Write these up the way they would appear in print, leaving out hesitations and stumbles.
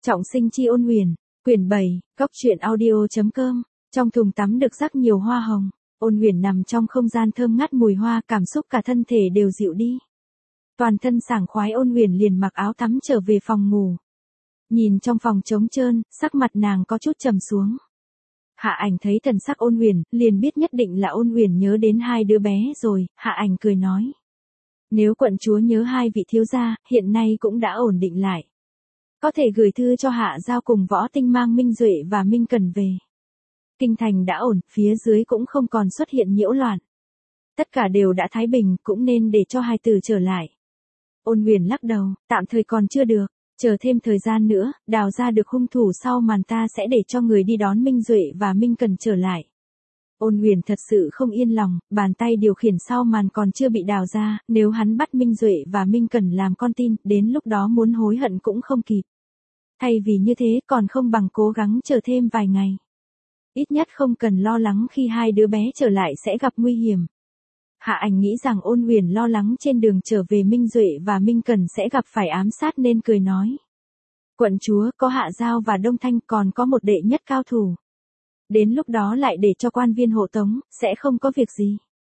Trọng sinh chi ôn huyền, quyển 7, góc truyện audio.com, trong thùng tắm được rắc nhiều hoa hồng, ôn huyền nằm trong không gian thơm ngát mùi hoa, cảm xúc cả thân thể đều dịu đi. Toàn thân sảng khoái, ôn huyền liền mặc áo tắm trở về phòng ngủ. Nhìn trong phòng trống trơn, sắc mặt nàng có chút trầm xuống. Hạ Ảnh thấy thần sắc ôn huyền, liền biết nhất định là ôn huyền nhớ đến hai đứa bé rồi. Hạ Ảnh cười nói. Nếu quận chúa nhớ hai vị thiếu gia, hiện nay cũng đã ổn định lại. Có thể gửi thư cho Hạ Giao cùng Võ Tinh mang Minh Duệ và Minh Cần về. Kinh thành đã ổn, phía dưới cũng không còn xuất hiện nhiễu loạn. Tất cả đều đã thái bình, cũng nên để cho hai tử trở lại. Ôn huyền lắc đầu, tạm thời còn chưa được, chờ thêm thời gian nữa, đào ra được hung thủ sau màn ta sẽ để cho người đi đón Minh Duệ và Minh Cần trở lại. Ôn huyền thật sự không yên lòng, bàn tay điều khiển sau màn còn chưa bị đào ra, nếu hắn bắt Minh Duệ và Minh Cần làm con tin, đến lúc đó muốn hối hận cũng không kịp. Thay vì như thế còn không bằng cố gắng chờ thêm vài ngày. Ít nhất không cần lo lắng khi hai đứa bé trở lại sẽ gặp nguy hiểm. Hạ Ảnh nghĩ rằng ôn huyền lo lắng trên đường trở về Minh Duệ và Minh Cần sẽ gặp phải ám sát nên cười nói. Quận chúa có Hạ Giao và Đông Thanh, còn có một đệ nhất cao thủ. Đến lúc đó lại để cho quan viên hộ tống, sẽ không có việc gì.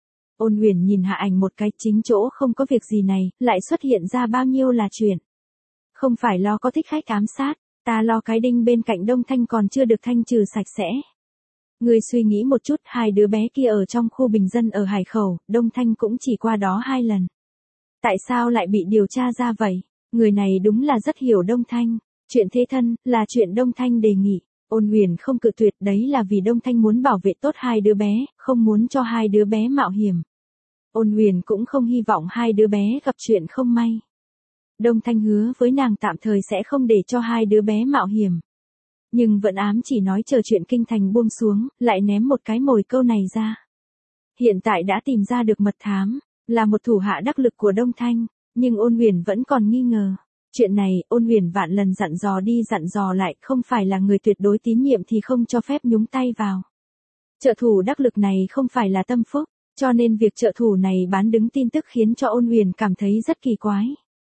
Ôn huyền nhìn Hạ Ảnh một cái, chính chỗ không có việc gì này, lại xuất hiện ra bao nhiêu là chuyện. Không phải lo có thích khách ám sát, ta lo cái đinh bên cạnh Đông Thanh còn chưa được thanh trừ sạch sẽ. Ngươi suy nghĩ một chút, hai đứa bé kia ở trong khu bình dân ở Hải Khẩu, Đông Thanh cũng chỉ qua đó 2 lần. Tại sao lại bị điều tra ra vậy? Người này đúng là rất hiểu Đông Thanh. Chuyện thế thân, là chuyện Đông Thanh đề nghị. Ôn huyền không cự tuyệt, đấy là vì Đông Thanh muốn bảo vệ tốt hai đứa bé, không muốn cho hai đứa bé mạo hiểm. Ôn huyền cũng không hy vọng hai đứa bé gặp chuyện không may. Đông Thanh hứa với nàng tạm thời sẽ không để cho hai đứa bé mạo hiểm. Nhưng vẫn ám chỉ nói chờ chuyện kinh thành buông xuống, lại ném một cái mồi câu này ra. Hiện tại đã tìm ra được mật thám, là một thủ hạ đắc lực của Đông Thanh, nhưng ôn huyền vẫn còn nghi ngờ. Chuyện này, ôn huyền vạn lần dặn dò đi dặn dò lại, không phải là người tuyệt đối tín nhiệm thì không cho phép nhúng tay vào. Trợ thủ đắc lực này không phải là Tâm Phúc, cho nên việc trợ thủ này bán đứng tin tức khiến cho ôn huyền cảm thấy rất kỳ quái.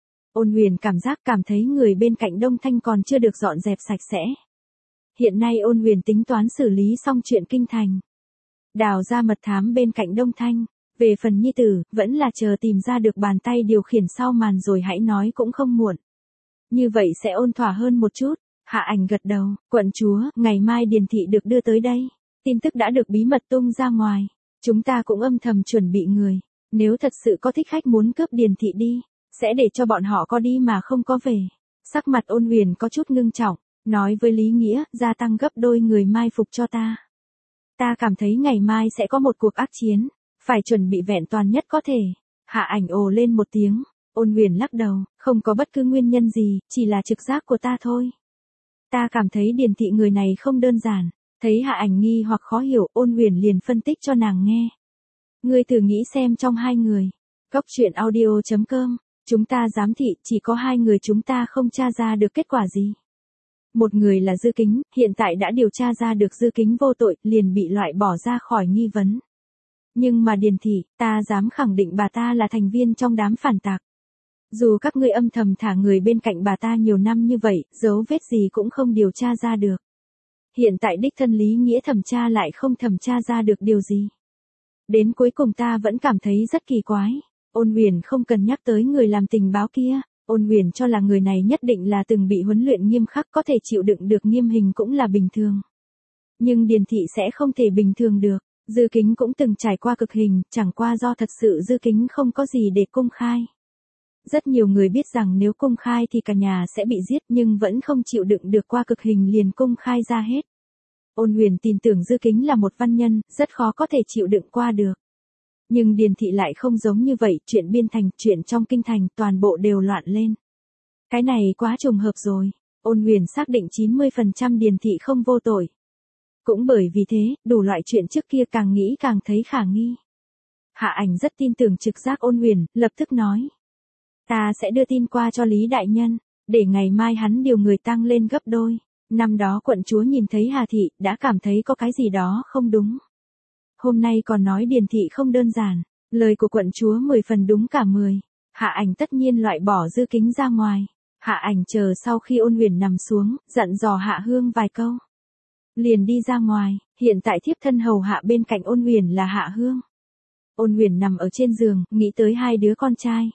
Ôn huyền cảm thấy người bên cạnh Đông Thanh còn chưa được dọn dẹp sạch sẽ. Hiện nay ôn huyền tính toán xử lý xong chuyện kinh thành. Đào ra mật thám bên cạnh Đông Thanh. Về phần nhi tử, vẫn là chờ tìm ra được bàn tay điều khiển sau màn rồi hãy nói cũng không muộn. Như vậy sẽ ôn thỏa hơn một chút. Hạ Ảnh gật đầu, quận chúa, ngày mai Điền thị được đưa tới đây. Tin tức đã được bí mật tung ra ngoài. Chúng ta cũng âm thầm chuẩn bị người. Nếu thật sự có thích khách muốn cướp Điền thị đi, sẽ để cho bọn họ có đi mà không có về. Sắc mặt ôn huyền có chút ngưng trọng, nói với Lý Nghĩa, gia tăng gấp đôi người mai phục cho ta. Ta cảm thấy ngày mai sẽ có một cuộc ác chiến. Phải chuẩn bị vẹn toàn nhất có thể. Hạ Ảnh ồ lên một tiếng. Ôn huyền lắc đầu, không có bất cứ nguyên nhân gì, chỉ là trực giác của ta thôi. Ta cảm thấy Điền thị người này không đơn giản. Thấy Hạ Ảnh nghi hoặc khó hiểu, ôn huyền liền phân tích cho nàng nghe. Ngươi thử nghĩ xem trong hai người. Góc truyện audio.com, chúng ta giám thị, chỉ có hai người chúng ta không tra ra được kết quả gì. Một người là Dư Kính, hiện tại đã điều tra ra được Dư Kính vô tội, liền bị loại bỏ ra khỏi nghi vấn. Nhưng mà Điền thị, ta dám khẳng định bà ta là thành viên trong đám phản tạc. Dù các ngươi âm thầm thả người bên cạnh bà ta nhiều năm như vậy, dấu vết gì cũng không điều tra ra được. Hiện tại đích thân Lý Nghĩa thẩm tra lại không thẩm tra ra được điều gì. Đến cuối cùng ta vẫn cảm thấy rất kỳ quái. Ôn huyền không cần nhắc tới người làm tình báo kia. Ôn huyền cho là người này nhất định là từng bị huấn luyện nghiêm khắc, có thể chịu đựng được nghiêm hình cũng là bình thường. Nhưng Điền thị sẽ không thể bình thường được. Dư Kính cũng từng trải qua cực hình, chẳng qua do thật sự Dư Kính không có gì để công khai. Rất nhiều người biết rằng nếu công khai thì cả nhà sẽ bị giết, nhưng vẫn không chịu đựng được qua cực hình liền công khai ra hết. Ôn huyền tin tưởng Dư Kính là một văn nhân, rất khó có thể chịu đựng qua được. Nhưng Điền thị lại không giống như vậy, chuyện biên thành, chuyện trong kinh thành, toàn bộ đều loạn lên. Cái này quá trùng hợp rồi. Ôn huyền xác định 90% Điền thị không vô tội. Cũng bởi vì thế, đủ loại chuyện trước kia càng nghĩ càng thấy khả nghi. Hạ Ảnh rất tin tưởng trực giác ôn huyền, lập tức nói. Ta sẽ đưa tin qua cho Lý Đại Nhân, để ngày mai hắn điều người tăng lên gấp đôi. Năm đó quận chúa nhìn thấy Hà Thị, đã cảm thấy có cái gì đó không đúng. Hôm nay còn nói Điền thị không đơn giản, lời của quận chúa 10 phần đúng cả 10. Hạ Ảnh tất nhiên loại bỏ Dư Kính ra ngoài. Hạ Ảnh chờ sau khi Ôn Huyền nằm xuống, dặn dò Hạ Hương vài câu. Liền đi ra ngoài, hiện tại thiếp thân hầu hạ bên cạnh Ôn Huyền là Hạ Hương. Ôn Huyền nằm ở trên giường, nghĩ tới hai đứa con trai.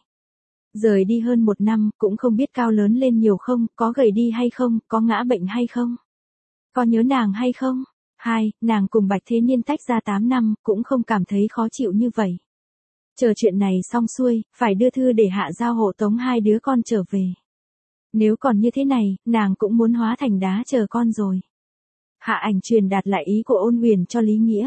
Rời đi hơn 1 năm, cũng không biết cao lớn lên nhiều không, có gầy đi hay không, có ngã bệnh hay không. Có nhớ nàng hay không? Nàng cùng Bạch Thế Niên tách ra 8 năm, cũng không cảm thấy khó chịu như vậy. Chờ chuyện này xong xuôi, phải đưa thư để Hạ Giao hộ tống hai đứa con trở về. Nếu còn như thế này, nàng cũng muốn hóa thành đá chờ con rồi. Hạ Ảnh truyền đạt lại ý của Ôn Huyền cho Lý Nghĩa.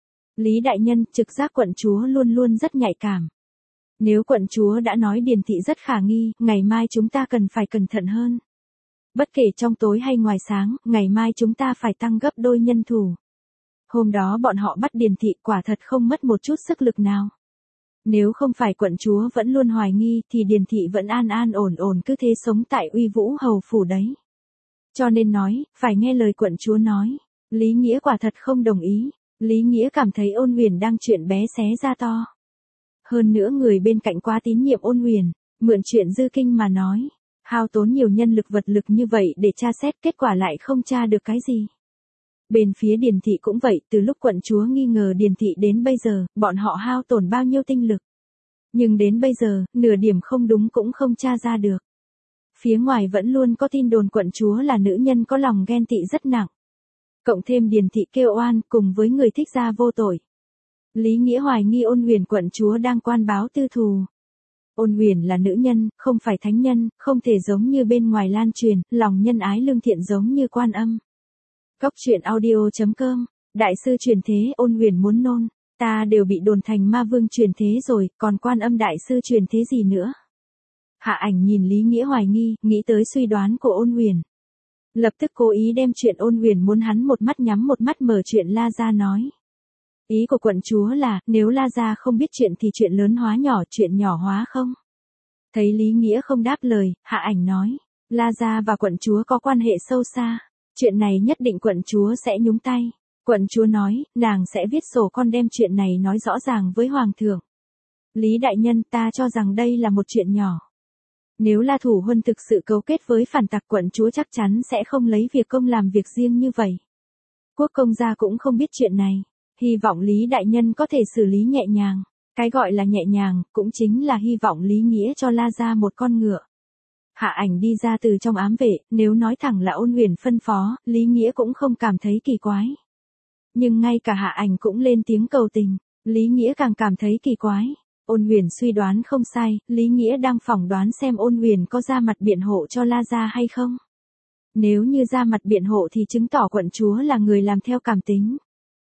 Lý đại nhân, trực giác quận chúa luôn luôn rất nhạy cảm. Nếu quận chúa đã nói Điền thị rất khả nghi, ngày mai chúng ta cần phải cẩn thận hơn. Bất kể trong tối hay ngoài sáng, ngày mai chúng ta phải tăng gấp đôi nhân thủ. Hôm đó bọn họ bắt Điền thị quả thật không mất một chút sức lực nào. Nếu không phải quận chúa vẫn luôn hoài nghi thì Điền thị vẫn an an ổn ổn cứ thế sống tại Uy Vũ hầu phủ đấy. Cho nên nói, phải nghe lời quận chúa nói. Lý Nghĩa quả thật không đồng ý. Lý Nghĩa cảm thấy Ôn Huyền đang chuyện bé xé ra to. Hơn nữa người bên cạnh quá tín nhiệm Ôn Huyền, mượn chuyện dư kinh mà nói. Hao tốn nhiều nhân lực vật lực như vậy để tra xét, kết quả lại không tra được cái gì. Bên phía Điền thị cũng vậy, từ lúc quận chúa nghi ngờ Điền thị đến bây giờ, bọn họ hao tổn bao nhiêu tinh lực. Nhưng đến bây giờ, nửa điểm không đúng cũng không tra ra được. Phía ngoài vẫn luôn có tin đồn quận chúa là nữ nhân có lòng ghen tị rất nặng. Cộng thêm Điền thị kêu oan cùng với người thích gia vô tội. Lý Nghĩa hoài nghi Ôn Huyền quận chúa đang quan báo tư thù. Ôn Huyền là nữ nhân, không phải thánh nhân, không thể giống như bên ngoài lan truyền, lòng nhân ái lương thiện giống như Quan Âm. Cóc truyện audio.com, đại sư truyền thế Ôn Huyền muốn nôn, ta đều bị đồn thành ma vương truyền thế rồi, còn Quan Âm đại sư truyền thế gì nữa. Hạ Ảnh nhìn Lý Nghĩa hoài nghi, nghĩ tới suy đoán của Ôn Huyền. Lập tức cố ý đem chuyện Ôn Huyền muốn hắn một mắt nhắm một mắt mở chuyện La Gia nói. Ý của quận chúa là, nếu La Gia không biết chuyện thì chuyện lớn hóa nhỏ, chuyện nhỏ hóa không? Thấy Lý Nghĩa không đáp lời, Hạ Ảnh nói, La Gia và quận chúa có quan hệ sâu xa, chuyện này nhất định quận chúa sẽ nhúng tay. Quận chúa nói, nàng sẽ viết sổ con đem chuyện này nói rõ ràng với Hoàng thượng. Lý đại nhân, ta cho rằng đây là một chuyện nhỏ. Nếu La Thủ Huân thực sự cấu kết với phản tặc, quận chúa chắc chắn sẽ không lấy việc công làm việc riêng như vậy. Quốc công gia cũng không biết chuyện này. Hy vọng Lý đại nhân có thể xử lý nhẹ nhàng. Cái gọi là nhẹ nhàng, cũng chính là hy vọng Lý Nghĩa cho La Gia một con ngựa. Hạ Ảnh đi ra từ trong ám vệ, nếu nói thẳng là Ôn Huyền phân phó, Lý Nghĩa cũng không cảm thấy kỳ quái. Nhưng ngay cả Hạ Ảnh cũng lên tiếng cầu tình, Lý Nghĩa càng cảm thấy kỳ quái. Ôn Huyền suy đoán không sai, Lý Nghĩa đang phỏng đoán xem Ôn Huyền có ra mặt biện hộ cho La Gia hay không. Nếu như ra mặt biện hộ thì chứng tỏ quận chúa là người làm theo cảm tính.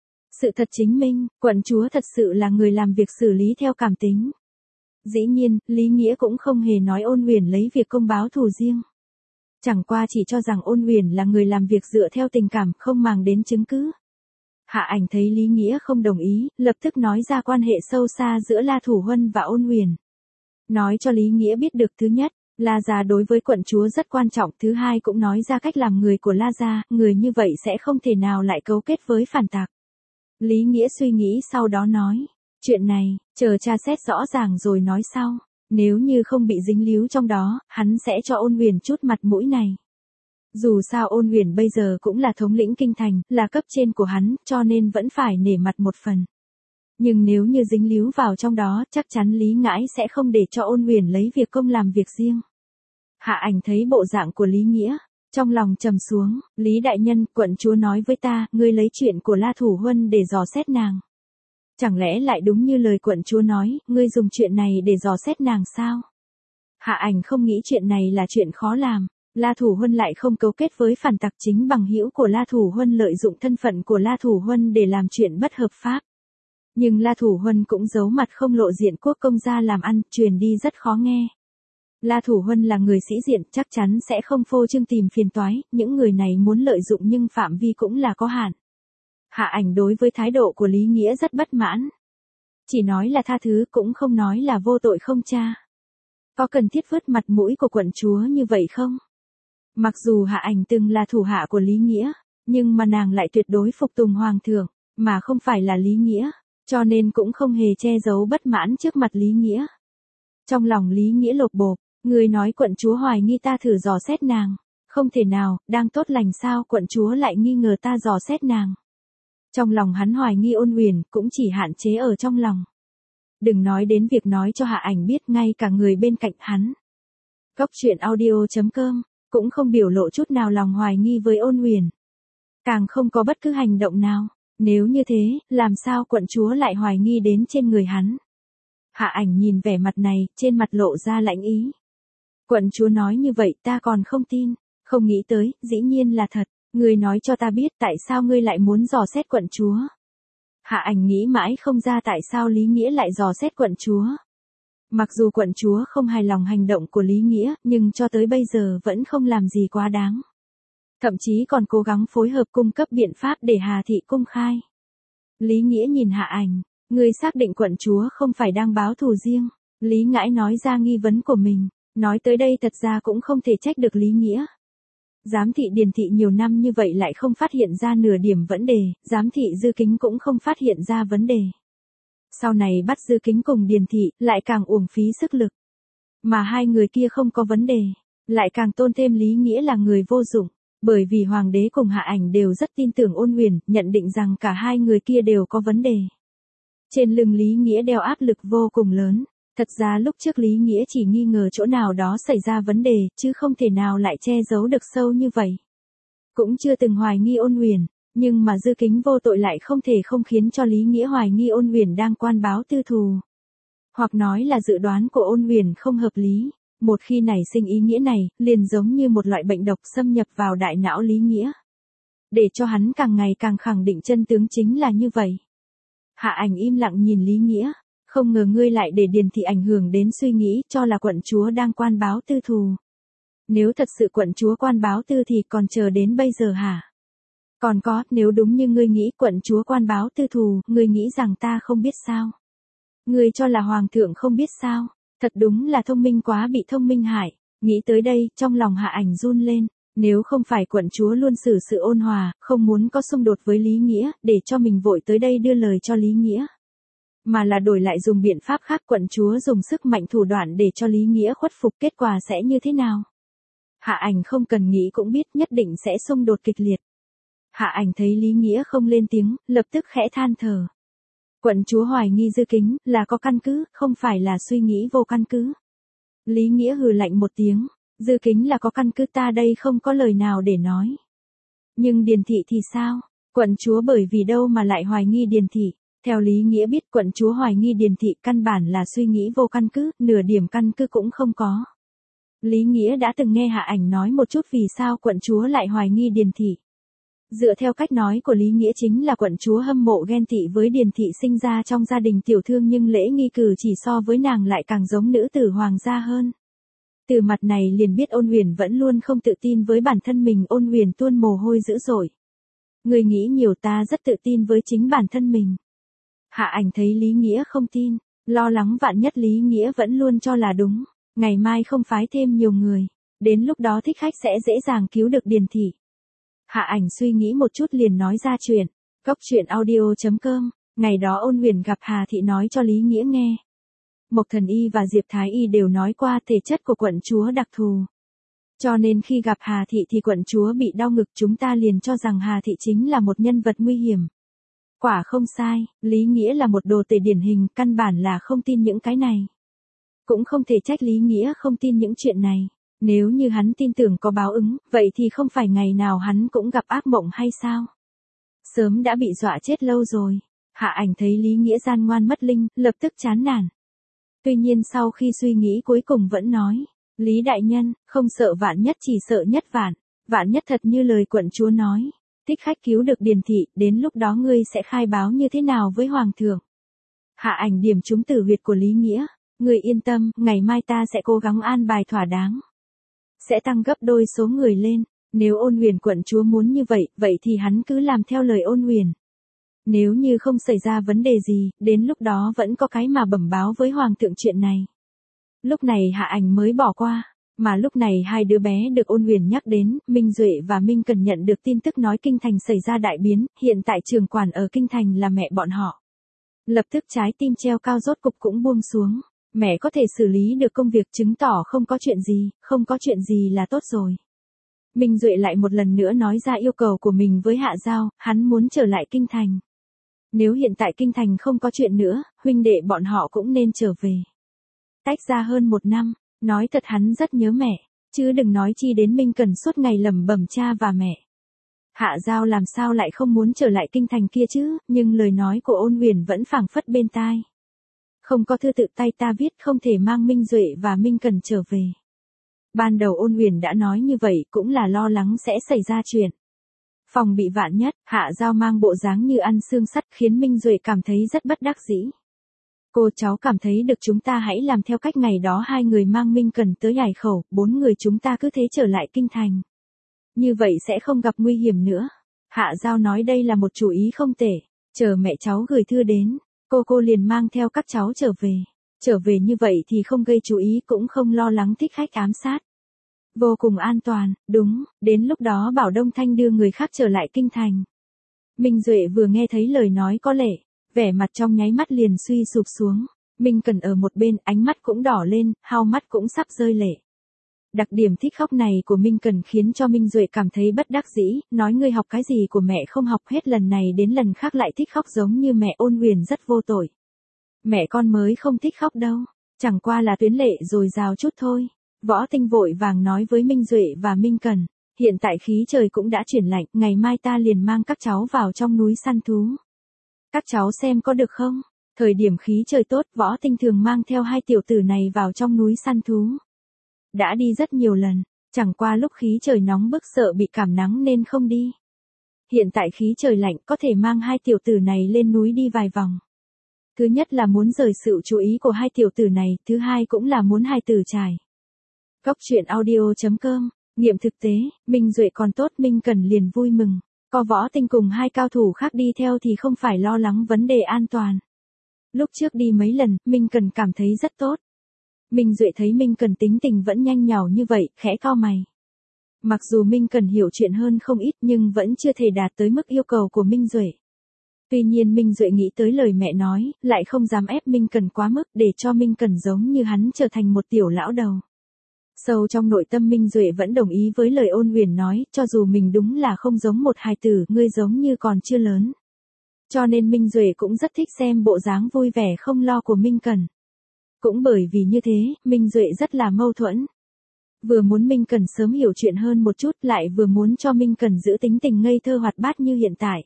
Sự thật chứng minh, quận chúa thật sự là người làm việc xử lý theo cảm tính. Dĩ nhiên, Lý Nghĩa cũng không hề nói Ôn Huyền lấy việc công báo thù riêng. Chẳng qua chỉ cho rằng Ôn Huyền là người làm việc dựa theo tình cảm, không màng đến chứng cứ. Hạ Ảnh thấy Lý Nghĩa không đồng ý, lập tức nói ra quan hệ sâu xa giữa La Thủ Huân và Ôn Huyền. Nói cho Lý Nghĩa biết được thứ nhất, La Gia đối với quận chúa rất quan trọng, thứ hai cũng nói ra cách làm người của La Gia, người như vậy sẽ không thể nào lại cấu kết với phản tặc. Lý Nghĩa suy nghĩ sau đó nói, chuyện này, chờ tra xét rõ ràng rồi nói sau, nếu như không bị dính líu trong đó, hắn sẽ cho Ôn Huyền chút mặt mũi này. Dù sao Ôn Huyền bây giờ cũng là thống lĩnh kinh thành, là cấp trên của hắn, cho nên vẫn phải nể mặt một phần. Nhưng nếu như dính líu vào trong đó, chắc chắn Lý Ngãi sẽ không để cho Ôn Huyền lấy việc công làm việc riêng. Hạ Ảnh thấy bộ dạng của Lý Nghĩa, trong lòng trầm xuống, Lý đại nhân, quận chúa nói với ta, ngươi lấy chuyện của La Thủ Huân để dò xét nàng. Chẳng lẽ lại đúng như lời quận chúa nói, ngươi dùng chuyện này để dò xét nàng sao? Hạ Ảnh không nghĩ chuyện này là chuyện khó làm. La Thủ Huân lại không cấu kết với phản tặc, chính bằng hữu của La Thủ Huân lợi dụng thân phận của La Thủ Huân để làm chuyện bất hợp pháp. Nhưng La Thủ Huân cũng giấu mặt không lộ diện, quốc công gia làm ăn, truyền đi rất khó nghe. La Thủ Huân là người sĩ diện, chắc chắn sẽ không phô trương tìm phiền toái, những người này muốn lợi dụng nhưng phạm vi cũng là có hạn. Hạ Ảnh đối với thái độ của Lý Nghĩa rất bất mãn. Chỉ nói là tha thứ, cũng không nói là vô tội không cha. Có cần thiết vứt mặt mũi của quận chúa như vậy không? Mặc dù Hạ Ảnh từng là thủ hạ của Lý Nghĩa, nhưng mà nàng lại tuyệt đối phục tùng Hoàng thượng, mà không phải là Lý Nghĩa, cho nên cũng không hề che giấu bất mãn trước mặt Lý Nghĩa. Trong lòng Lý Nghĩa lột bột, Người nói quận chúa hoài nghi ta thử dò xét nàng. Không thể nào, đang tốt lành sao quận chúa lại nghi ngờ ta dò xét nàng. Trong lòng hắn hoài nghi Ôn Huyền, cũng chỉ hạn chế ở trong lòng. Đừng nói đến việc nói cho Hạ Ảnh biết, ngay cả người bên cạnh hắn. Góc truyện audio.com, cũng không biểu lộ chút nào lòng hoài nghi với Ôn Huyền. Càng không có bất cứ hành động nào. Nếu như thế, làm sao quận chúa lại hoài nghi đến trên người hắn? Hạ Ảnh nhìn vẻ mặt này, trên mặt lộ ra lạnh ý. Quận chúa nói như vậy ta còn không tin, không nghĩ tới, dĩ nhiên là thật. Ngươi nói cho ta biết tại sao ngươi lại muốn dò xét quận chúa. Hạ Ảnh nghĩ mãi không ra tại sao Lý Nghĩa lại dò xét quận chúa. Mặc dù quận chúa không hài lòng hành động của Lý Nghĩa, nhưng cho tới bây giờ vẫn không làm gì quá đáng. Thậm chí còn cố gắng phối hợp cung cấp biện pháp để Hà Thị công khai. Lý Nghĩa nhìn Hạ Ảnh, ngươi xác định quận chúa không phải đang báo thù riêng. Lý Ngãi nói ra nghi vấn của mình, nói tới đây thật ra cũng không thể trách được Lý Nghĩa. Giám thị Điền Thị nhiều năm như vậy lại không phát hiện ra nửa điểm vấn đề, giám thị Dư Kính cũng không phát hiện ra vấn đề. Sau này bắt Dư Kính cùng Điền Thị, lại càng uổng phí sức lực. Mà hai người kia không có vấn đề, lại càng tôn thêm Lý Nghĩa là người vô dụng. Bởi vì Hoàng đế cùng Hạ Ảnh đều rất tin tưởng Ôn Huyền, nhận định rằng cả hai người kia đều có vấn đề. Trên lưng Lý Nghĩa đeo áp lực vô cùng lớn. Thật ra lúc trước Lý Nghĩa chỉ nghi ngờ chỗ nào đó xảy ra vấn đề, chứ không thể nào lại che giấu được sâu như vậy. Cũng chưa từng hoài nghi Ôn Huyền, nhưng mà Dư Kính vô tội lại không thể không khiến cho Lý Nghĩa hoài nghi Ôn Huyền đang quan báo tư thù. Hoặc nói là dự đoán của Ôn Huyền không hợp lý. Một khi nảy sinh ý nghĩa này, liền giống như một loại bệnh độc xâm nhập vào đại não Lý Nghĩa. Để cho hắn càng ngày càng khẳng định chân tướng chính là như vậy. Hạ Ảnh im lặng nhìn Lý Nghĩa, không ngờ ngươi lại để Điền Thị ảnh hưởng đến suy nghĩ cho là quận chúa đang quan báo tư thù. Nếu thật sự quận chúa quan báo tư thì còn chờ đến bây giờ hả? Còn có, nếu đúng như ngươi nghĩ quận chúa quan báo tư thù, ngươi nghĩ rằng ta không biết sao? Ngươi cho là hoàng thượng không biết sao? Thật đúng là thông minh quá bị thông minh hại. Nghĩ tới đây, trong lòng Hạ Ảnh run lên. Nếu không phải quận chúa luôn xử sự ôn hòa, không muốn có xung đột với Lý Nghĩa, để cho mình vội tới đây đưa lời cho Lý Nghĩa. Mà là đổi lại dùng biện pháp khác, quận chúa dùng sức mạnh thủ đoạn để cho Lý Nghĩa khuất phục, kết quả sẽ như thế nào? Hạ Ảnh không cần nghĩ cũng biết nhất định sẽ xung đột kịch liệt. Hạ Ảnh thấy Lý Nghĩa không lên tiếng, lập tức khẽ than thở. Quận chúa hoài nghi Dư Kính là có căn cứ, không phải là suy nghĩ vô căn cứ. Lý Nghĩa hừ lạnh một tiếng, Dư Kính là có căn cứ, ta đây không có lời nào để nói. Nhưng Điền Thị thì sao? Quận chúa bởi vì đâu mà lại hoài nghi Điền Thị? Theo Lý Nghĩa biết quận chúa hoài nghi Điền Thị căn bản là suy nghĩ vô căn cứ, nửa điểm căn cứ cũng không có. Lý Nghĩa đã từng nghe Hạ Ảnh nói một chút vì sao quận chúa lại hoài nghi Điền Thị. Dựa theo cách nói của Lý Nghĩa chính là quận chúa hâm mộ ghen tị với Điền Thị sinh ra trong gia đình tiểu thương nhưng lễ nghi cử chỉ so với nàng lại càng giống nữ tử hoàng gia hơn. Từ mặt này liền biết Ôn Huyền vẫn luôn không tự tin với bản thân mình. Ôn Huyền tuôn mồ hôi dữ dội. Người nghĩ nhiều, ta rất tự tin với chính bản thân mình. Hạ Ảnh thấy Lý Nghĩa không tin, lo lắng vạn nhất Lý Nghĩa vẫn luôn cho là đúng, ngày mai không phái thêm nhiều người, đến lúc đó thích khách sẽ dễ dàng cứu được Điền Thị. Hạ Ảnh suy nghĩ một chút liền nói ra chuyện. Góc truyện audio.com, ngày đó Ôn Huyền gặp Hà Thị nói cho Lý Nghĩa nghe. Mộc Thần Y và Diệp Thái Y đều nói qua thể chất của quận chúa đặc thù. Cho nên khi gặp Hà Thị thì quận chúa bị đau ngực, chúng ta liền cho rằng Hà Thị chính là một nhân vật nguy hiểm. Quả không sai, Lý Nghĩa là một đồ tể điển hình, căn bản là không tin những cái này. Cũng không thể trách Lý Nghĩa không tin những chuyện này. Nếu như hắn tin tưởng có báo ứng, vậy thì không phải ngày nào hắn cũng gặp ác mộng hay sao? Sớm đã bị dọa chết lâu rồi. Hạ Ảnh thấy Lý Nghĩa gian ngoan mất linh, lập tức chán nản. Tuy nhiên sau khi suy nghĩ cuối cùng vẫn nói, Lý đại nhân, không sợ vạn nhất chỉ sợ nhất vạn. Vạn nhất thật như lời quận chúa nói, thích khách cứu được Điền Thị, đến lúc đó ngươi sẽ khai báo như thế nào với hoàng thượng? Hạ Ảnh điểm trúng tử huyệt của Lý Nghĩa, ngươi yên tâm, ngày mai ta sẽ cố gắng an bài thỏa đáng. Sẽ tăng gấp đôi số người lên, nếu Ôn Huyền quận chúa muốn như vậy, vậy thì hắn cứ làm theo lời Ôn Huyền. Nếu như không xảy ra vấn đề gì, đến lúc đó vẫn có cái mà bẩm báo với hoàng thượng chuyện này. Lúc này Hạ Ảnh mới bỏ qua, mà lúc này hai đứa bé được Ôn Huyền nhắc đến, Minh Duệ và Minh Cần nhận được tin tức nói kinh thành xảy ra đại biến, hiện tại trưởng quản ở kinh thành là mẹ bọn họ. Lập tức trái tim treo cao rốt cục cũng buông xuống. Mẹ có thể xử lý được công việc chứng tỏ không có chuyện gì, không có chuyện gì là tốt rồi. Minh Duệ lại một lần nữa nói ra yêu cầu của mình với Hạ Giao, hắn muốn trở lại kinh thành. Nếu hiện tại kinh thành không có chuyện nữa, huynh đệ bọn họ cũng nên trở về. Tách ra hơn 1 năm, nói thật hắn rất nhớ mẹ, chứ đừng nói chi đến Minh Cần suốt ngày lẩm bẩm cha và mẹ. Hạ Giao làm sao lại không muốn trở lại kinh thành kia chứ, nhưng lời nói của Ôn Huyền vẫn phảng phất bên tai. Không có thư tự tay ta viết không thể mang Minh Duệ và Minh Cần trở về. Ban đầu Ôn Huyền đã nói như vậy cũng là lo lắng sẽ xảy ra chuyện. Phòng bị vạn nhất, Hạ Giao mang bộ dáng như ăn xương sắt khiến Minh Duệ cảm thấy rất bất đắc dĩ. Cô cháu cảm thấy được chúng ta hãy làm theo cách ngày đó 2 người mang Minh Cần tới Hải Khẩu, 4 người chúng ta cứ thế trở lại kinh thành. Như vậy sẽ không gặp nguy hiểm nữa. Hạ Giao nói đây là một chủ ý không tệ, chờ mẹ cháu gửi thư đến, cô liền mang theo các cháu trở về. Trở về như vậy thì không gây chú ý cũng không lo lắng thích khách ám sát. Vô cùng an toàn, đúng, đến lúc đó bảo Đông Thanh đưa người khác trở lại kinh thành. Minh Duệ vừa nghe thấy lời nói có lệ, vẻ mặt trong nháy mắt liền suy sụp xuống. Minh Cần ở một bên, ánh mắt cũng đỏ lên, hao mắt cũng sắp rơi lệ. Đặc điểm thích khóc này của Minh Cần khiến cho Minh Duệ cảm thấy bất đắc dĩ, nói ngươi học cái gì của mẹ không học hết lần này đến lần khác lại thích khóc giống như mẹ. Ôn Huyền rất vô tội. Mẹ con mới không thích khóc đâu, chẳng qua là tuyến lệ rồi rào chút thôi. Võ Tinh vội vàng nói với Minh Duệ và Minh Cần, hiện tại khí trời cũng đã chuyển lạnh, ngày mai ta liền mang các cháu vào trong núi săn thú. Các cháu xem có được không? Thời điểm khí trời tốt, Võ Tinh thường mang theo 2 tiểu tử này vào trong núi săn thú. Đã đi rất nhiều lần, chẳng qua lúc khí trời nóng bức sợ bị cảm nắng nên không đi. Hiện tại khí trời lạnh có thể mang 2 tiểu tử này lên núi đi vài vòng. Thứ nhất là muốn rời sự chú ý của 2 tiểu tử này, thứ hai cũng là muốn hài tử trải. Góc truyện audio.com, nghiệm thực tế, Minh Duệ còn tốt, Minh Cần liền vui mừng. Có Võ Tinh cùng 2 cao thủ khác đi theo thì không phải lo lắng vấn đề an toàn. Lúc trước đi mấy lần, Minh Cần cảm thấy rất tốt. Minh Duệ thấy Minh Cần tính tình vẫn nhanh nhảu như vậy, khẽ cau mày. Mặc dù Minh Cần hiểu chuyện hơn không ít nhưng vẫn chưa thể đạt tới mức yêu cầu của Minh Duệ. Tuy nhiên Minh Duệ nghĩ tới lời mẹ nói, lại không dám ép Minh Cần quá mức để cho Minh Cần giống như hắn trở thành một tiểu lão đầu. Sâu trong nội tâm Minh Duệ vẫn đồng ý với lời Ôn Huyền nói, cho dù mình đúng là không giống một hài tử, ngươi giống như còn chưa lớn. Cho nên Minh Duệ cũng rất thích xem bộ dáng vui vẻ không lo của Minh Cần. Cũng bởi vì như thế, Minh Duệ rất là mâu thuẫn. Vừa muốn Minh Cần sớm hiểu chuyện hơn một chút, lại vừa muốn cho Minh Cần giữ tính tình ngây thơ hoạt bát như hiện tại.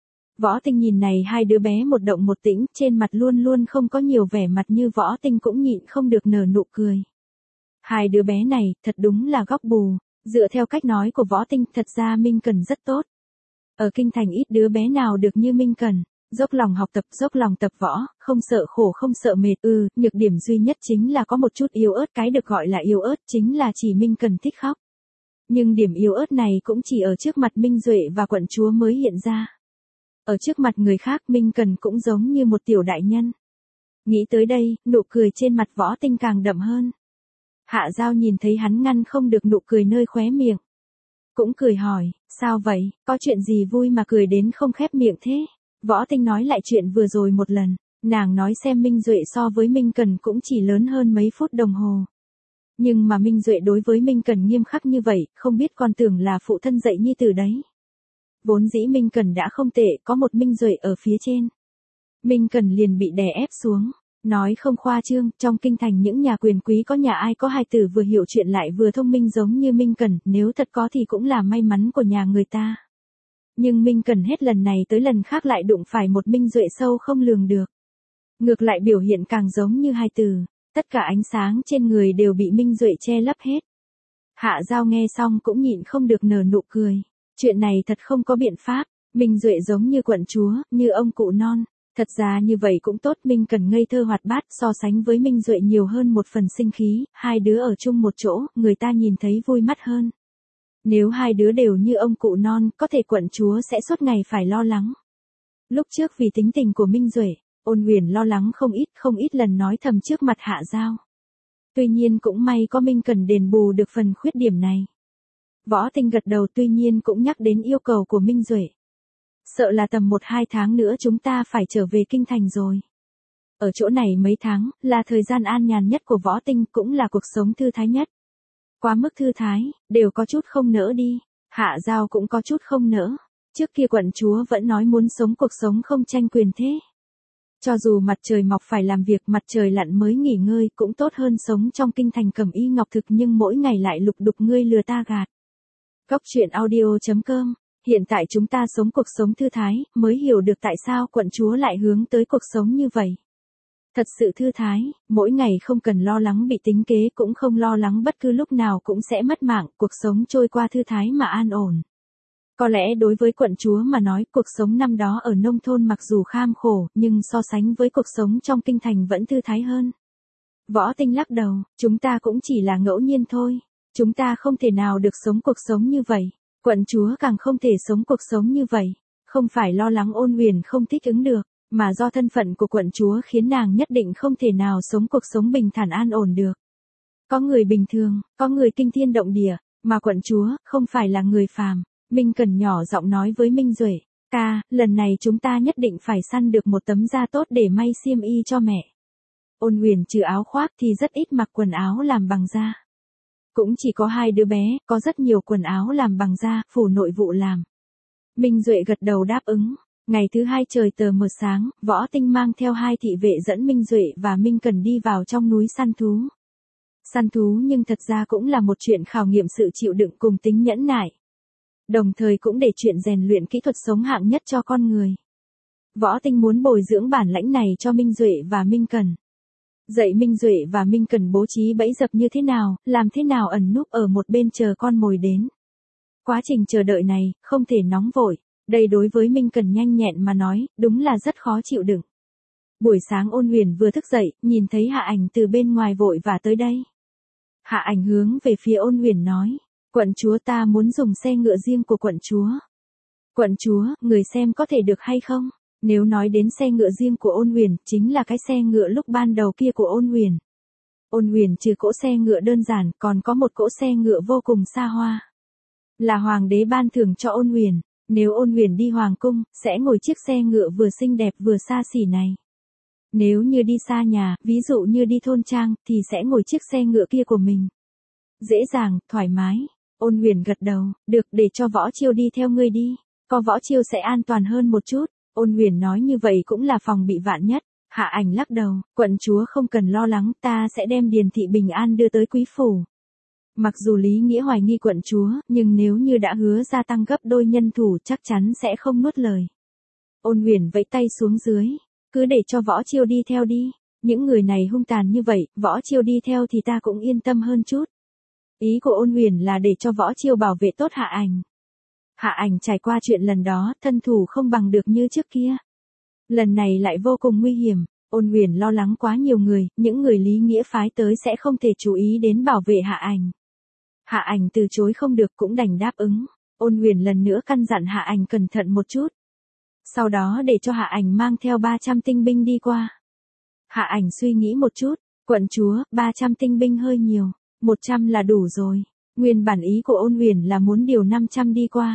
Võ Tinh nhìn này 2 đứa bé một động một tĩnh, trên mặt luôn luôn không có nhiều vẻ mặt như Võ Tinh cũng nhịn không được nở nụ cười. 2 đứa bé này, thật đúng là góc bù, dựa theo cách nói của Võ Tinh, thật ra Minh Cần rất tốt. Ở kinh thành ít đứa bé nào được như Minh Cần, dốc lòng học tập, dốc lòng tập võ, không sợ khổ không sợ mệt, nhược điểm duy nhất chính là có một chút yếu ớt, cái được gọi là yếu ớt chính là chỉ Minh Cần thích khóc. Nhưng điểm yếu ớt này cũng chỉ ở trước mặt Minh Duệ và quận chúa mới hiện ra. Ở trước mặt người khác Minh Cần cũng giống như một tiểu đại nhân. Nghĩ tới đây, nụ cười trên mặt Võ Tinh càng đậm hơn. Hạ Giao nhìn thấy hắn ngăn không được nụ cười nơi khóe miệng. Cũng cười hỏi, sao vậy, có chuyện gì vui mà cười đến không khép miệng thế? Võ Tinh nói lại chuyện vừa rồi một lần, nàng nói xem Minh Duệ so với Minh Cần cũng chỉ lớn hơn mấy phút đồng hồ. Nhưng mà Minh Duệ đối với Minh Cần nghiêm khắc như vậy, không biết còn tưởng là phụ thân dạy nhi tử đấy. Vốn dĩ Minh Cần đã không tệ, có một Minh Duệ ở phía trên. Minh Cần liền bị đè ép xuống. Nói không khoa trương, trong kinh thành những nhà quyền quý có nhà ai có hài tử vừa hiểu chuyện lại vừa thông minh giống như Minh Cần, nếu thật có thì cũng là may mắn của nhà người ta. Nhưng Minh Cần hết lần này tới lần khác lại đụng phải một Minh Duệ sâu không lường được. Ngược lại biểu hiện càng giống như hài tử, tất cả ánh sáng trên người đều bị Minh Duệ che lấp hết. Hạ Giao nghe xong cũng nhịn không được nở nụ cười. Chuyện này thật không có biện pháp, Minh Duệ giống như quận chúa, như ông cụ non. Thật ra như vậy cũng tốt, Minh Cần ngây thơ hoạt bát, so sánh với Minh Duệ nhiều hơn một phần sinh khí, 2 đứa ở chung một chỗ, người ta nhìn thấy vui mắt hơn. Nếu 2 đứa đều như ông cụ non, có thể quận chúa sẽ suốt ngày phải lo lắng. Lúc trước vì tính tình của Minh Duệ, Ôn Huyền lo lắng không ít lần nói thầm trước mặt Hạ Giao. Tuy nhiên cũng may có Minh Cần đền bù được phần khuyết điểm này. Võ Tinh gật đầu, tuy nhiên cũng nhắc đến yêu cầu của Minh Duệ. Sợ là tầm 1-2 tháng nữa chúng ta phải trở về kinh thành rồi. Ở chỗ này mấy tháng, là thời gian an nhàn nhất của Võ Tinh, cũng là cuộc sống thư thái nhất. Quá mức thư thái, đều có chút không nỡ đi. Hạ Giao cũng có chút không nỡ. Trước kia quận chúa vẫn nói muốn sống cuộc sống không tranh quyền thế. Cho dù mặt trời mọc phải làm việc, mặt trời lặn mới nghỉ ngơi, cũng tốt hơn sống trong kinh thành cẩm y ngọc thực, nhưng mỗi ngày lại lục đục ngươi lừa ta gạt. Góc truyện audio.com. Hiện tại chúng ta sống cuộc sống thư thái, mới hiểu được tại sao quận chúa lại hướng tới cuộc sống như vậy. Thật sự thư thái, mỗi ngày không cần lo lắng bị tính kế, cũng không lo lắng bất cứ lúc nào cũng sẽ mất mạng, cuộc sống trôi qua thư thái mà an ổn. Có lẽ đối với quận chúa mà nói, cuộc sống năm đó ở nông thôn mặc dù kham khổ, nhưng so sánh với cuộc sống trong kinh thành vẫn thư thái hơn. Võ Tinh lắc đầu, chúng ta cũng chỉ là ngẫu nhiên thôi. Chúng ta không thể nào được sống cuộc sống như vậy. Quận chúa càng không thể sống cuộc sống như vậy. Không phải lo lắng Ôn Huyền không thích ứng được, mà do thân phận của quận chúa khiến nàng nhất định không thể nào sống cuộc sống bình thản an ổn được. Có người bình thường, có người kinh thiên động địa, mà quận chúa không phải là người phàm. Minh Cần nhỏ giọng nói với Minh Duệ, ca, lần này chúng ta nhất định phải săn được một tấm da tốt để may xiêm y cho mẹ. Ôn Huyền trừ áo khoác thì rất ít mặc quần áo làm bằng da. Cũng chỉ có 2 đứa bé, có rất nhiều quần áo làm bằng da, phủ nội vụ làm. Minh Duệ gật đầu đáp ứng. Ngày thứ 2 trời tờ mờ sáng, Võ Tinh mang theo 2 thị vệ dẫn Minh Duệ và Minh Cần đi vào trong núi săn thú. Săn thú nhưng thật ra cũng là một chuyện khảo nghiệm sự chịu đựng cùng tính nhẫn nại. Đồng thời cũng để chuyện rèn luyện kỹ thuật sống hạng nhất cho con người. Võ Tinh muốn bồi dưỡng bản lãnh này cho Minh Duệ và Minh Cần. Dạy Minh Duệ và Minh Cần bố trí bẫy dập như thế nào, làm thế nào ẩn núp ở một bên chờ con mồi đến. Quá trình chờ đợi này, không thể nóng vội. Đây đối với Minh Cần nhanh nhẹn mà nói, đúng là rất khó chịu đựng. Buổi sáng Ôn Huyền vừa thức dậy, nhìn thấy Hạ Ảnh từ bên ngoài vội và tới đây. Hạ Ảnh hướng về phía Ôn Huyền nói, quận chúa, ta muốn dùng xe ngựa riêng của quận chúa. Quận chúa, người xem có thể được hay không? Nếu nói đến xe ngựa riêng của Ôn Huyền, chính là cái xe ngựa lúc ban đầu kia của Ôn Huyền. Ôn Huyền trừ cỗ xe ngựa đơn giản, còn có một cỗ xe ngựa vô cùng xa hoa. Là hoàng đế ban thưởng cho Ôn Huyền. Nếu Ôn Huyền đi hoàng cung, sẽ ngồi chiếc xe ngựa vừa xinh đẹp vừa xa xỉ này. Nếu như đi xa nhà, ví dụ như đi thôn trang, thì sẽ ngồi chiếc xe ngựa kia của mình. Dễ dàng, thoải mái. Ôn Huyền gật đầu, được, để cho Võ Chiêu đi theo ngươi đi. Có Võ Chiêu sẽ an toàn hơn một chút. Ôn Huyền nói như vậy cũng là phòng bị vạn nhất. Hạ Ảnh lắc đầu, quận chúa không cần lo lắng, ta sẽ đem Điền thị bình an đưa tới quý phủ. Mặc dù Lý Nghĩa hoài nghi quận chúa, nhưng nếu như đã hứa gia tăng gấp đôi nhân thủ chắc chắn sẽ không nuốt lời. Ôn Huyền vẫy tay xuống dưới, cứ để cho Võ Chiêu đi theo đi. Những người này hung tàn như vậy, Võ Chiêu đi theo thì ta cũng yên tâm hơn chút. Ý của Ôn Huyền là để cho Võ Chiêu bảo vệ tốt Hạ Ảnh. Hạ Ảnh trải qua chuyện lần đó, thân thủ không bằng được như trước kia. Lần này lại vô cùng nguy hiểm. Ôn Huyền lo lắng quá nhiều người, những người Lý Nghĩa phái tới sẽ không thể chú ý đến bảo vệ Hạ Ảnh. Hạ Ảnh từ chối không được cũng đành đáp ứng. Ôn Huyền lần nữa căn dặn Hạ Ảnh cẩn thận một chút. Sau đó để cho Hạ Ảnh mang theo 300 tinh binh đi qua. Hạ Ảnh suy nghĩ một chút, quận chúa, 300 tinh binh hơi nhiều, 100 là đủ rồi. Nguyên bản ý của Ôn Huyền là muốn điều 500 đi qua.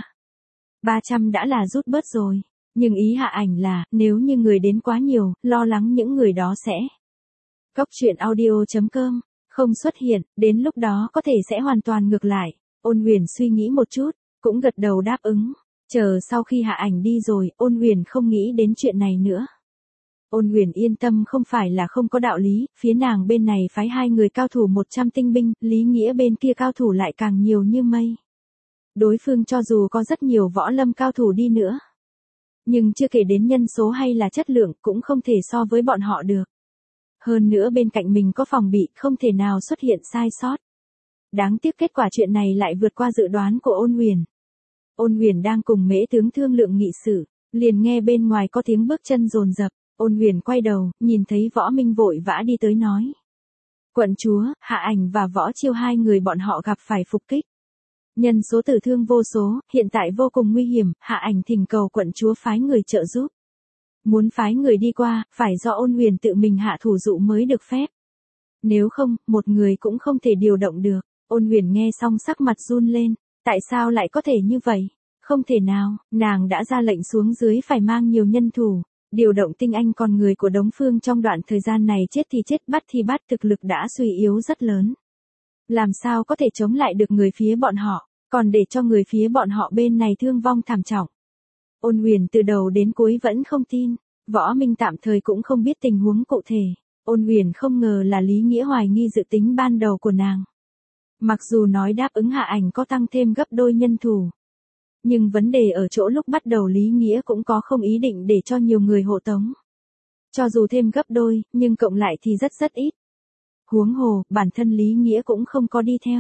300 đã là rút bớt rồi. Nhưng ý Hạ Ảnh là, nếu như người đến quá nhiều, lo lắng những người đó sẽ. Góc truyện audio.com, không xuất hiện, đến lúc đó có thể sẽ hoàn toàn ngược lại. Ôn Huyền suy nghĩ một chút, cũng gật đầu đáp ứng. Chờ sau khi Hạ Ảnh đi rồi, Ôn Huyền không nghĩ đến chuyện này nữa. Ôn Huyền yên tâm không phải là không có đạo lý, phía nàng bên này phái 2 người cao thủ 100 tinh binh, Lý Nghĩa bên kia cao thủ lại càng nhiều như mây. Đối phương cho dù có rất nhiều võ lâm cao thủ đi nữa, nhưng chưa kể đến nhân số hay là chất lượng cũng không thể so với bọn họ được. Hơn nữa bên cạnh mình có phòng bị, không thể nào xuất hiện sai sót. Đáng tiếc kết quả chuyện này lại vượt qua dự đoán của Ôn Huyền. Ôn Huyền đang cùng Mễ tướng thương lượng nghị sự, liền nghe bên ngoài có tiếng bước chân dồn dập. Ôn Huyền quay đầu, nhìn thấy Võ Minh vội vã đi tới nói. Quận chúa, Hạ Ảnh và Võ Chiêu 2 người bọn họ gặp phải phục kích. Nhân số tử thương vô số, hiện tại vô cùng nguy hiểm, Hạ Ảnh thỉnh cầu quận chúa phái người trợ giúp. Muốn phái người đi qua, phải do Ôn Huyền tự mình hạ thủ dụ mới được phép. Nếu không, một người cũng không thể điều động được. Ôn Huyền nghe xong sắc mặt run lên, tại sao lại có thể như vậy? Không thể nào, nàng đã ra lệnh xuống dưới phải mang nhiều nhân thủ, Điều động tinh anh con người của Đống Phương trong đoạn thời gian này chết thì chết bắt thì bắt, thực lực đã suy yếu rất lớn. Làm sao có thể chống lại được người phía bọn họ, còn để cho người phía bọn họ bên này thương vong thảm trọng. Ôn Huyền từ đầu đến cuối vẫn không tin, Võ Minh tạm thời cũng không biết tình huống cụ thể. Ôn Huyền không ngờ là Lý Nghĩa hoài nghi dự tính ban đầu của nàng. Mặc dù nói đáp ứng Hạ Ảnh có tăng thêm gấp đôi nhân thủ, nhưng vấn đề ở chỗ lúc bắt đầu Lý Nghĩa cũng có không ý định để cho nhiều người hộ tống. Cho dù thêm gấp đôi, nhưng cộng lại thì rất ít. Huống hồ, bản thân Lý Nghĩa cũng không có đi theo.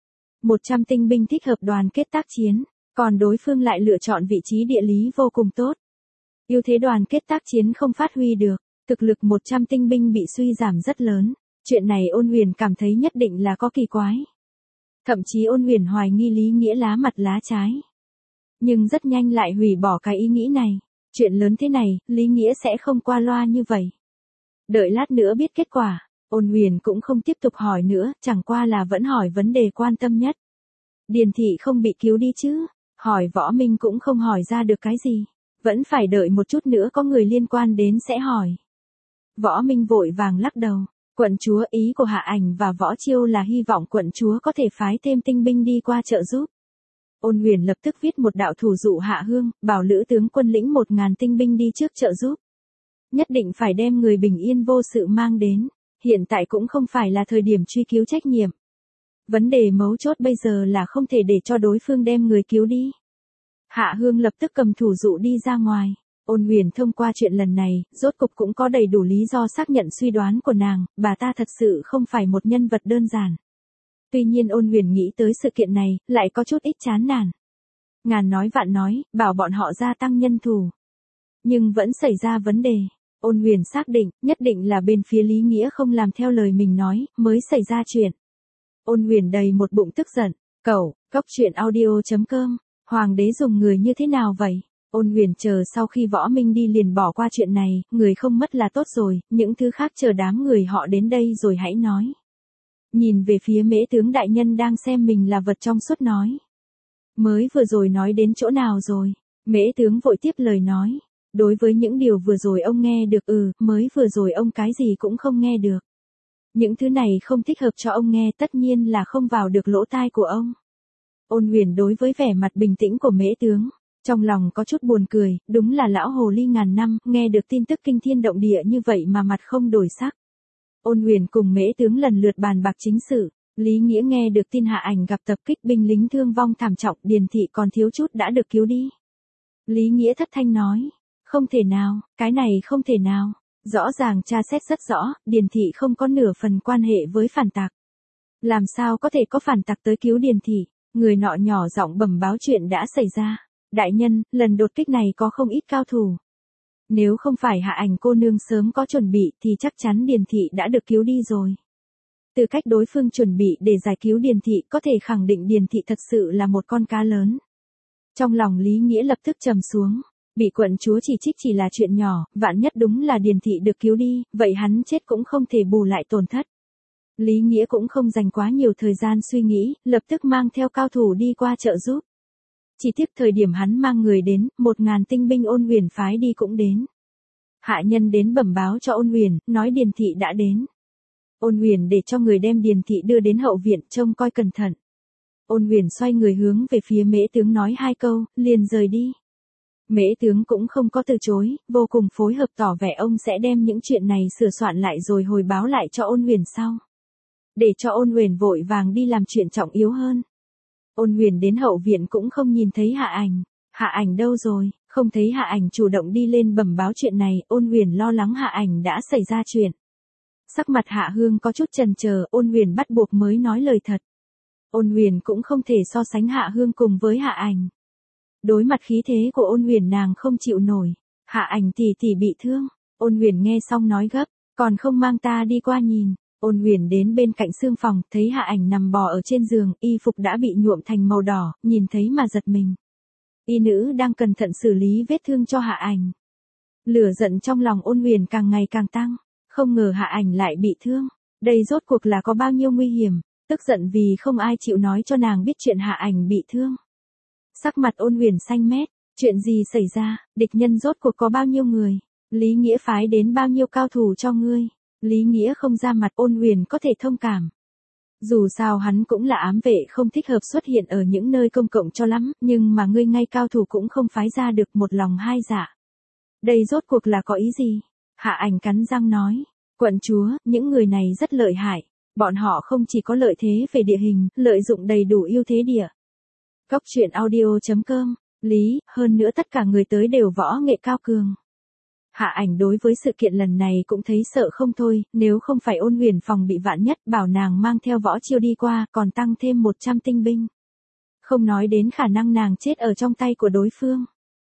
100 tinh binh thích hợp đoàn kết tác chiến, còn đối phương lại lựa chọn vị trí địa lý vô cùng tốt. Ưu thế đoàn kết tác chiến không phát huy được, thực lực 100 tinh binh bị suy giảm rất lớn. Chuyện này Ôn Huyền cảm thấy nhất định là có kỳ quái. Thậm chí Ôn Huyền hoài nghi Lý Nghĩa lá mặt lá trái. Nhưng rất nhanh lại hủy bỏ cái ý nghĩ này. Chuyện lớn thế này, Lý Nghĩa sẽ không qua loa như vậy. Đợi lát nữa biết kết quả, Ôn Huyền cũng không tiếp tục hỏi nữa, chẳng qua là vẫn hỏi vấn đề quan tâm nhất. Điền thị không bị cứu đi chứ? Hỏi Võ Minh cũng không hỏi ra được cái gì. Vẫn phải đợi một chút nữa có người liên quan đến sẽ hỏi. Võ Minh vội vàng lắc đầu. Quận chúa, ý của Hạ Ảnh và Võ Chiêu là hy vọng quận chúa có thể phái thêm tinh binh đi qua trợ giúp. Ôn Huyền lập tức viết một đạo thủ dụ Hạ Hương, bảo lữ tướng quân lĩnh 1000 tinh binh đi trước trợ giúp. Nhất định phải đem người bình yên vô sự mang đến. Hiện tại cũng không phải là thời điểm truy cứu trách nhiệm. Vấn đề mấu chốt bây giờ là không thể để cho đối phương đem người cứu đi. Hạ Hương lập tức cầm thủ dụ đi ra ngoài. Ôn Huyền thông qua chuyện lần này, rốt cục cũng có đầy đủ lý do xác nhận suy đoán của nàng, bà ta thật sự không phải một nhân vật đơn giản. Tuy nhiên Ôn Huyền nghĩ tới sự kiện này, lại có chút ít chán nản. Ngàn nói vạn nói, bảo bọn họ gia tăng nhân thủ. Nhưng vẫn xảy ra vấn đề. Ôn Huyền xác định, nhất định là bên phía Lý Nghĩa không làm theo lời mình nói, mới xảy ra chuyện. Ôn Huyền đầy một bụng tức giận. Cẩu, coctruyện.audio.com, Hoàng đế dùng người như thế nào vậy? Ôn Huyền chờ sau khi Võ Minh đi liền bỏ qua chuyện này, người không mất là tốt rồi, những thứ khác chờ đám người họ đến đây rồi hãy nói. Nhìn về phía Mễ tướng đại nhân đang xem mình là vật trong suốt nói. Mới vừa rồi nói đến chỗ nào rồi? Mễ tướng vội tiếp lời nói. Đối với những điều vừa rồi ông nghe được mới vừa rồi ông cái gì cũng không nghe được. Những thứ này không thích hợp cho ông nghe, tất nhiên là không vào được lỗ tai của ông. Ôn Huyền đối với vẻ mặt bình tĩnh của Mễ tướng, trong lòng có chút buồn cười, đúng là lão hồ ly ngàn năm, nghe được tin tức kinh thiên động địa như vậy mà mặt không đổi sắc. Ôn Huyền cùng Mễ tướng lần lượt bàn bạc chính sự, Lý Nghĩa nghe được tin Hạ Ảnh gặp tập kích binh lính thương vong thảm trọng, Điền thị còn thiếu chút đã được cứu đi. Lý Nghĩa thất thanh nói, không thể nào, cái này không thể nào. Rõ ràng tra xét rất rõ, Điền thị không có nửa phần quan hệ với phản tặc. Làm sao có thể có phản tặc tới cứu Điền thị? Người nọ nhỏ giọng bẩm báo chuyện đã xảy ra. Đại nhân, lần đột kích này có không ít cao thủ. Nếu không phải Hạ Ảnh cô nương sớm có chuẩn bị thì chắc chắn Điền thị đã được cứu đi rồi. Từ cách đối phương chuẩn bị để giải cứu Điền thị có thể khẳng định Điền thị thật sự là một con cá lớn. Trong lòng Lý Nghĩa lập tức trầm xuống. Bị quận chúa chỉ trích chỉ là chuyện nhỏ, vạn nhất đúng là Điền thị được cứu đi, vậy hắn chết cũng không thể bù lại tổn thất. Lý Nghĩa cũng không dành quá nhiều thời gian suy nghĩ, lập tức mang theo cao thủ đi qua trợ giúp. Chỉ tiếc thời điểm hắn mang người đến, 1000 tinh binh Ôn Huyền phái đi cũng đến. Hạ nhân đến bẩm báo cho Ôn Huyền, nói Điền thị đã đến. Ôn Huyền để cho người đem Điền thị đưa đến hậu viện, trông coi cẩn thận. Ôn Huyền xoay người hướng về phía Mễ tướng nói 2 câu, liền rời đi. Mễ tướng cũng không có từ chối, vô cùng phối hợp tỏ vẻ ông sẽ đem những chuyện này sửa soạn lại rồi hồi báo lại cho Ôn Huyền sau. Để cho Ôn Huyền vội vàng đi làm chuyện trọng yếu hơn. Ôn Huyền đến hậu viện cũng không nhìn thấy Hạ Ảnh. Hạ Ảnh đâu rồi? Không thấy Hạ Ảnh chủ động đi lên bẩm báo chuyện này, Ôn Huyền lo lắng Hạ Ảnh đã xảy ra chuyện. Sắc mặt Hạ Hương có chút chần chờ, Ôn Huyền bắt buộc mới nói lời thật. Ôn Huyền cũng không thể so sánh Hạ Hương cùng với Hạ Ảnh. Đối mặt khí thế của Ôn Huyền nàng không chịu nổi. Hạ Ảnh tỷ bị thương. Ôn Huyền nghe xong nói gấp, còn không mang ta đi qua nhìn. Ôn Huyền đến bên cạnh xương phòng, thấy Hạ Ảnh nằm bò ở trên giường, y phục đã bị nhuộm thành màu đỏ, nhìn thấy mà giật mình. Y nữ đang cẩn thận xử lý vết thương cho Hạ Ảnh. Lửa giận trong lòng Ôn Huyền càng ngày càng tăng, không ngờ Hạ Ảnh lại bị thương. Đây rốt cuộc là có bao nhiêu nguy hiểm, tức giận vì không ai chịu nói cho nàng biết chuyện Hạ Ảnh bị thương. Sắc mặt Ôn Huyền xanh mét, chuyện gì xảy ra, địch nhân rốt cuộc có bao nhiêu người, Lý Nghĩa phái đến bao nhiêu cao thủ cho ngươi? Lý Nghĩa không ra mặt, Ôn Huyền có thể thông cảm. Dù sao hắn cũng là ám vệ không thích hợp xuất hiện ở những nơi công cộng cho lắm, nhưng mà ngươi ngay cao thủ cũng không phái ra được, một lòng hai dạ. Đây rốt cuộc là có ý gì? Hạ Ảnh cắn răng nói. Quận chúa, những người này rất lợi hại. Bọn họ không chỉ có lợi thế về địa hình, lợi dụng đầy đủ ưu thế địa. Cóc truyện audio.com, Lý, hơn nữa tất cả người tới đều võ nghệ cao cường. Hạ Ảnh đối với sự kiện lần này cũng thấy sợ không thôi, nếu không phải Ôn Huyền phòng bị vạn nhất bảo nàng mang theo Võ Chiêu đi qua, còn tăng thêm 100 tinh binh. Không nói đến khả năng nàng chết ở trong tay của đối phương.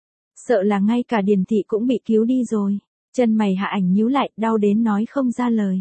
Sợ là ngay cả Điền Thị cũng bị cứu đi rồi. Chân mày Hạ Ảnh nhíu lại, đau đến nói không ra lời.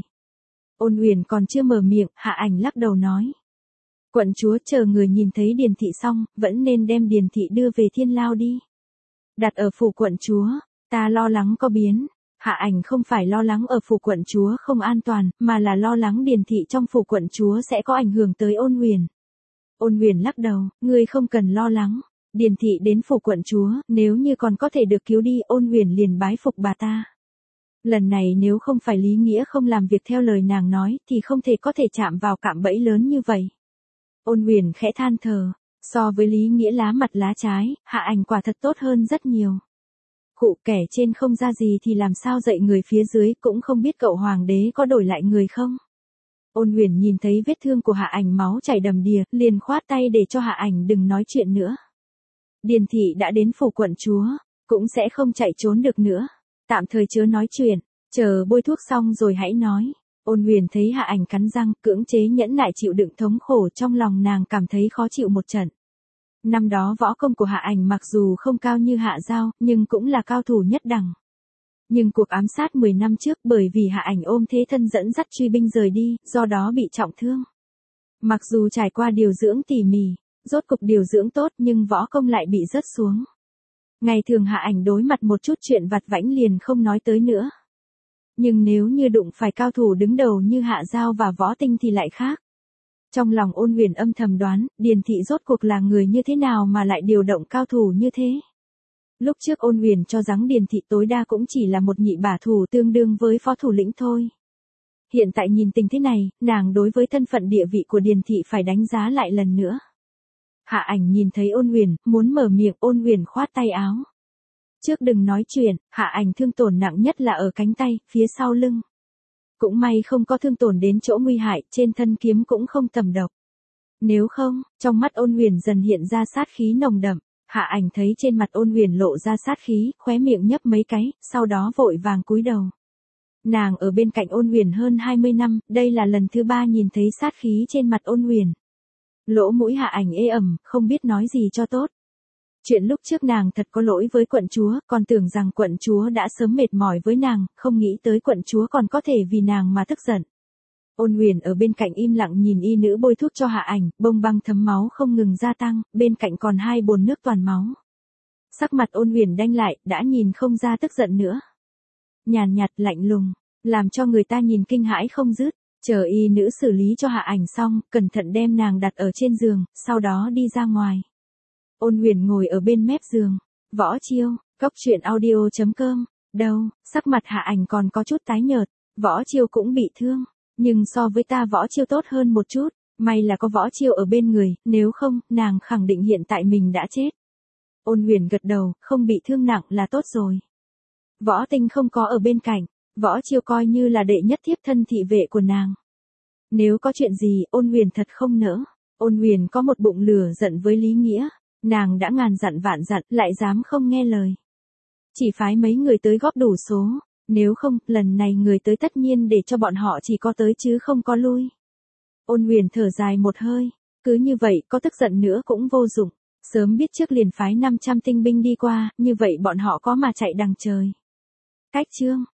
Ôn Huyền còn chưa mở miệng, Hạ Ảnh lắc đầu nói. Quận chúa, chờ người nhìn thấy Điền Thị xong, vẫn nên đem Điền Thị đưa về Thiên Lao đi. Đặt ở phủ quận chúa, ta lo lắng có biến. Hạ Ảnh không phải lo lắng ở phủ quận chúa không an toàn, mà là lo lắng Điền Thị trong phủ quận chúa sẽ có ảnh hưởng tới Ôn Huyền. Ôn Huyền lắc đầu, ngươi không cần lo lắng. Điền Thị đến phủ quận chúa, nếu như còn có thể được cứu đi, Ôn Huyền liền bái phục bà ta. Lần này nếu không phải Lý Nghĩa không làm việc theo lời nàng nói, thì không thể có thể chạm vào cạm bẫy lớn như vậy. Ôn Huyền khẽ than thở, so với Lý Nghĩa lá mặt lá trái, Hạ Ảnh quả thật tốt hơn rất nhiều. Khụ, kẻ trên không ra gì thì làm sao dạy người phía dưới, cũng không biết cậu hoàng đế có đổi lại người không. Ôn Huyền nhìn thấy vết thương của Hạ Ảnh máu chảy đầm đìa, liền khoát tay để cho Hạ Ảnh đừng nói chuyện nữa. Điền Thị đã đến phủ quận chúa, cũng sẽ không chạy trốn được nữa. Tạm thời chớ nói chuyện, chờ bôi thuốc xong rồi hãy nói. Ôn Huyền thấy Hạ Ảnh cắn răng, cưỡng chế nhẫn nại chịu đựng thống khổ, trong lòng nàng cảm thấy khó chịu một trận. Năm đó võ công của Hạ Ảnh mặc dù không cao như Hạ Giao, nhưng cũng là cao thủ nhất đẳng. Nhưng cuộc ám sát 10 năm trước bởi vì Hạ Ảnh ôm thế thân dẫn dắt truy binh rời đi, do đó bị trọng thương. Mặc dù trải qua điều dưỡng tỉ mỉ, rốt cục điều dưỡng tốt nhưng võ công lại bị rớt xuống. Ngày thường Hạ Ảnh đối mặt một chút chuyện vặt vãnh liền không nói tới nữa. Nhưng nếu như đụng phải cao thủ đứng đầu như Hạ Giao và Võ Tinh thì lại khác. Trong lòng Ôn Huyền âm thầm đoán, Điền Thị rốt cuộc là người như thế nào mà lại điều động cao thủ như thế. Lúc trước Ôn Huyền cho rằng Điền Thị tối đa cũng chỉ là một nhị bả thủ tương đương với phó thủ lĩnh thôi. Hiện tại nhìn tình thế này, nàng đối với thân phận địa vị của Điền Thị phải đánh giá lại lần nữa. Hạ Ảnh nhìn thấy Ôn Huyền, muốn mở miệng, Ôn Huyền khoát tay áo. Trước đừng nói chuyện, Hạ Ảnh thương tổn nặng nhất là ở cánh tay, phía sau lưng. Cũng may không có thương tổn đến chỗ nguy hại, trên thân kiếm cũng không tầm độc. Nếu không, trong mắt Ôn Huyền dần hiện ra sát khí nồng đậm. Hạ Ảnh thấy trên mặt Ôn Huyền lộ ra sát khí, khóe miệng nhấp mấy cái, sau đó vội vàng cúi đầu. Nàng ở bên cạnh Ôn Huyền hơn 20 năm, đây là lần thứ 3 nhìn thấy sát khí trên mặt Ôn Huyền. Lỗ mũi Hạ Ảnh ê ẩm, không biết nói gì cho tốt. Chuyện lúc trước nàng thật có lỗi với quận chúa, còn tưởng rằng quận chúa đã sớm mệt mỏi với nàng, không nghĩ tới quận chúa còn có thể vì nàng mà tức giận. Ôn Huyền ở bên cạnh im lặng nhìn y nữ bôi thuốc cho Hạ Ảnh, bông băng thấm máu không ngừng gia tăng, bên cạnh còn 2 bồn nước toàn máu. Sắc mặt Ôn Huyền đanh lại, đã nhìn không ra tức giận nữa. Nhàn nhạt lạnh lùng, làm cho người ta nhìn kinh hãi không dứt. Chờ y nữ xử lý cho Hạ Ảnh xong, cẩn thận đem nàng đặt ở trên giường, sau đó đi ra ngoài. Ôn Huyền ngồi ở bên mép giường. Võ Chiêu, cóc truyện audio.com. Đâu, sắc mặt Hạ Ảnh còn có chút tái nhợt. Võ Chiêu cũng bị thương. Nhưng so với ta Võ Chiêu tốt hơn một chút. May là có Võ Chiêu ở bên người, nếu không, nàng khẳng định hiện tại mình đã chết. Ôn Huyền gật đầu, không bị thương nặng là tốt rồi. Võ Tinh không có ở bên cạnh. Võ Chiêu coi như là đệ nhất thiếp thân thị vệ của nàng. Nếu có chuyện gì, Ôn Huyền thật không nỡ. Ôn Huyền có một bụng lửa giận với Lý Nghĩa. Nàng đã ngàn dặn vạn dặn, lại dám không nghe lời. Chỉ phái mấy người tới góp đủ số. Nếu không, lần này người tới tất nhiên để cho bọn họ chỉ có tới chứ không có lui. Ôn Huyền thở dài một hơi. Cứ như vậy, có tức giận nữa cũng vô dụng. Sớm biết trước liền phái 500 tinh binh đi qua, như vậy bọn họ có mà chạy đằng trời. Cách chương.